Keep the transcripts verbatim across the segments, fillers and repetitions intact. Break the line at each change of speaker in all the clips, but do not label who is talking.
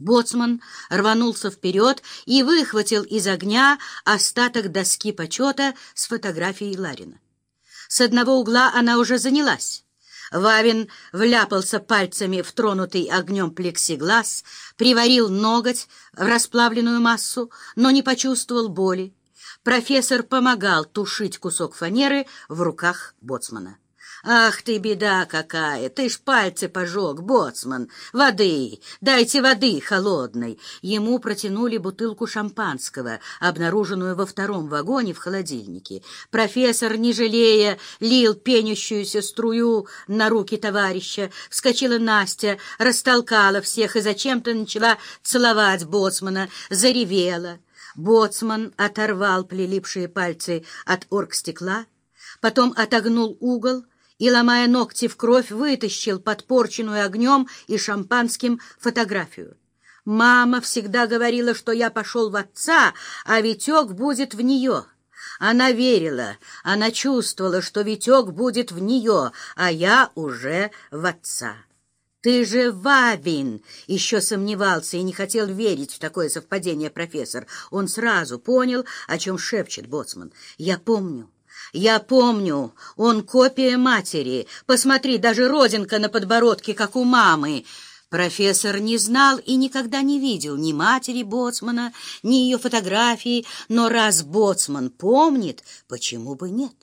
Боцман рванулся вперед и выхватил из огня остаток доски почета с фотографией Ларина. С одного угла она уже занялась. Вавин вляпался пальцами в тронутый огнем плексиглаз, приварил ноготь в расплавленную массу, но не почувствовал боли. Профессор помогал тушить кусок фанеры в руках боцмана. «Ах ты, беда какая! Ты ж пальцы пожег, боцман! Воды! Дайте воды холодной!» Ему протянули бутылку шампанского, обнаруженную во втором вагоне в холодильнике. Профессор, не жалея, лил пенящуюся струю на руки товарища. Вскочила Настя, растолкала всех и зачем-то начала целовать боцмана, заревела. Боцман оторвал прилипшие пальцы от оргстекла, потом отогнул угол и, ломая ногти в кровь, вытащил подпорченную огнем и шампанским фотографию. Мама всегда говорила, что я пошел в отца, а Витек будет в нее. Она верила, она чувствовала, что Витек будет в нее, а я уже в отца. «Ты же Вавин!» — еще сомневался и не хотел верить в такое совпадение профессор. Он сразу понял, о чем шепчет боцман. «Я помню. Я помню, он копия матери. Посмотри, даже родинка на подбородке, как у мамы». Профессор не знал и никогда не видел ни матери боцмана, ни ее фотографии, но раз боцман помнит, почему бы нет?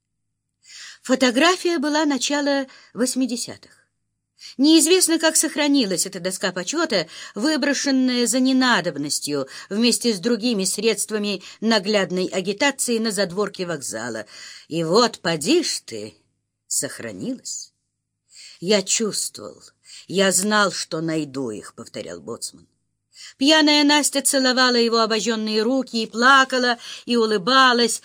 Фотография была начала восьмидесятых. Неизвестно, как сохранилась эта доска почета, выброшенная за ненадобностью вместе с другими средствами наглядной агитации на задворке вокзала. И вот, поди ж ты, сохранилась. «Я чувствовал, я знал, что найду их», — повторял боцман. Пьяная Настя целовала его обожженные руки и плакала, и улыбалась.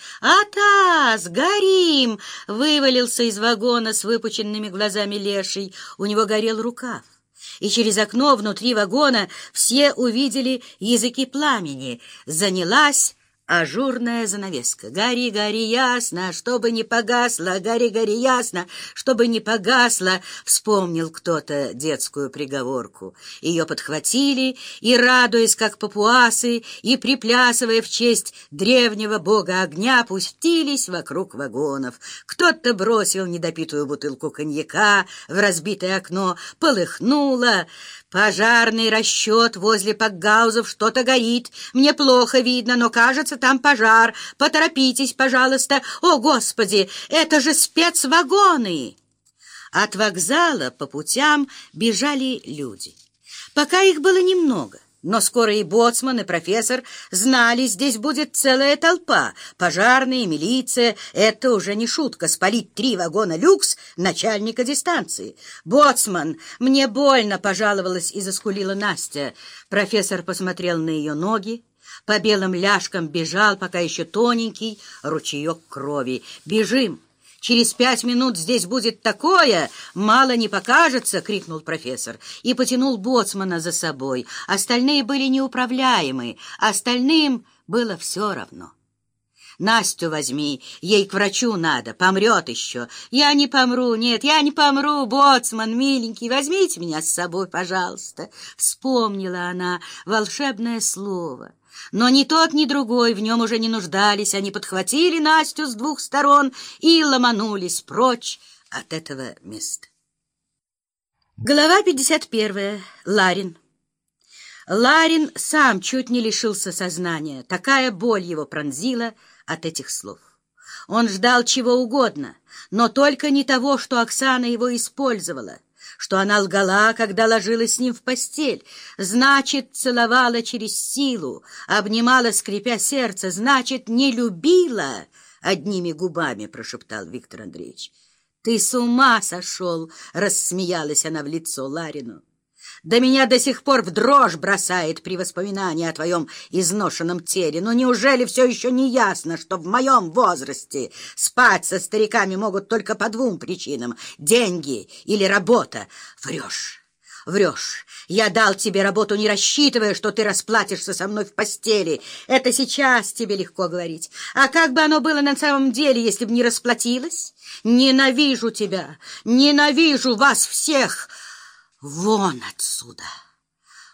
«Атас! Горим!» — вывалился из вагона с выпученными глазами леший. У него горел рукав. И через окно внутри вагона все увидели языки пламени. Занялась ажурная занавеска. «Гори, гори, ясно, чтобы не погасло, гори, гори, ясно, чтобы не погасло», — вспомнил кто-то детскую приговорку. Ее подхватили и, радуясь, как папуасы, и приплясывая в честь древнего бога огня, пустились вокруг вагонов. Кто-то бросил недопитую бутылку коньяка в разбитое окно, полыхнуло. «Пожарный расчет возле Пакгаузов, что-то горит. Мне плохо видно, но, кажется, там пожар. Поторопитесь, пожалуйста. О, Господи, это же спецвагоны!» От вокзала по путям бежали люди. Пока их было немного, но скоро и боцман, и профессор знали, здесь будет целая толпа. Пожарные, милиция — это уже не шутка. Спалить три вагона люкс начальника дистанции. «Боцман, мне больно», — пожаловалась и заскулила Настя. Профессор посмотрел на ее ноги. По белым ляжкам бежал, пока еще тоненький, ручеек крови. «Бежим! Через пять минут здесь будет такое, мало не покажется!» — крикнул профессор и потянул боцмана за собой. Остальные были неуправляемы, остальным было все равно. «Настю возьми, ей к врачу надо, помрет еще». «Я не помру, нет, я не помру, боцман, миленький, возьмите меня с собой, пожалуйста». Вспомнила она волшебное слово. Но ни тот, ни другой в нем уже не нуждались. Они подхватили Настю с двух сторон и ломанулись прочь от этого места. Глава пятьдесят первая. Ларин. Ларин сам чуть не лишился сознания. Такая боль его пронзила от этих слов. Он ждал чего угодно, но только не того, что Оксана его использовала, что она лгала, когда ложилась с ним в постель, значит, целовала через силу, обнимала, скрипя сердце, значит, не любила одними губами, прошептал Виктор Андреевич. «Ты с ума сошел!» — рассмеялась она в лицо Ларину. «Да меня до сих пор в дрожь бросает при воспоминании о твоем изношенном теле. Но неужели все еще не ясно, что в моем возрасте спать со стариками могут только по двум причинам — деньги или работа? Врешь, врешь. Я дал тебе работу, не рассчитывая, что ты расплатишься со мной в постели. Это сейчас тебе легко говорить. А как бы оно было на самом деле, если бы не расплатилась? Ненавижу тебя, ненавижу вас всех! Вон отсюда!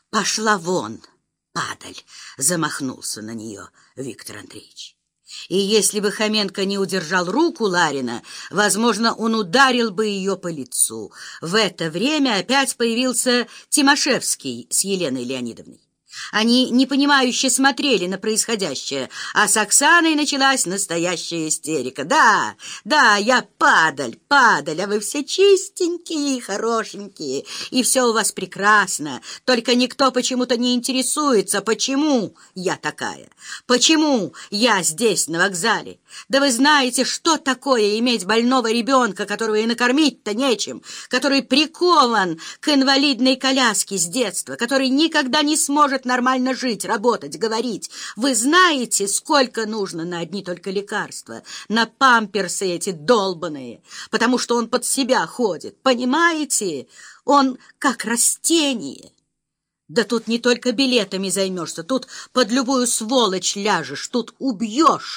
«Пошла вон, падаль!» — замахнулся на нее Виктор Андреевич. И если бы Хоменко не удержал руку Ларина, возможно, он ударил бы ее по лицу. В это время опять появился Тимошевский с Еленой Леонидовной. Они непонимающе смотрели на происходящее, а с Оксаной началась настоящая истерика. «Да, да, я падаль, падаль, а вы все чистенькие, хорошенькие, и все у вас прекрасно, только никто почему-то не интересуется, почему я такая, почему я здесь, на вокзале. Да вы знаете, что такое иметь больного ребенка, которого и накормить-то нечем, который прикован к инвалидной коляске с детства, который никогда не сможет нормально жить, работать, говорить. Вы знаете, сколько нужно на одни только лекарства, на памперсы эти долбаные, потому что он под себя ходит, понимаете? Он как растение. Да тут не только билетами займешься, тут под любую сволочь ляжешь, тут убьешь.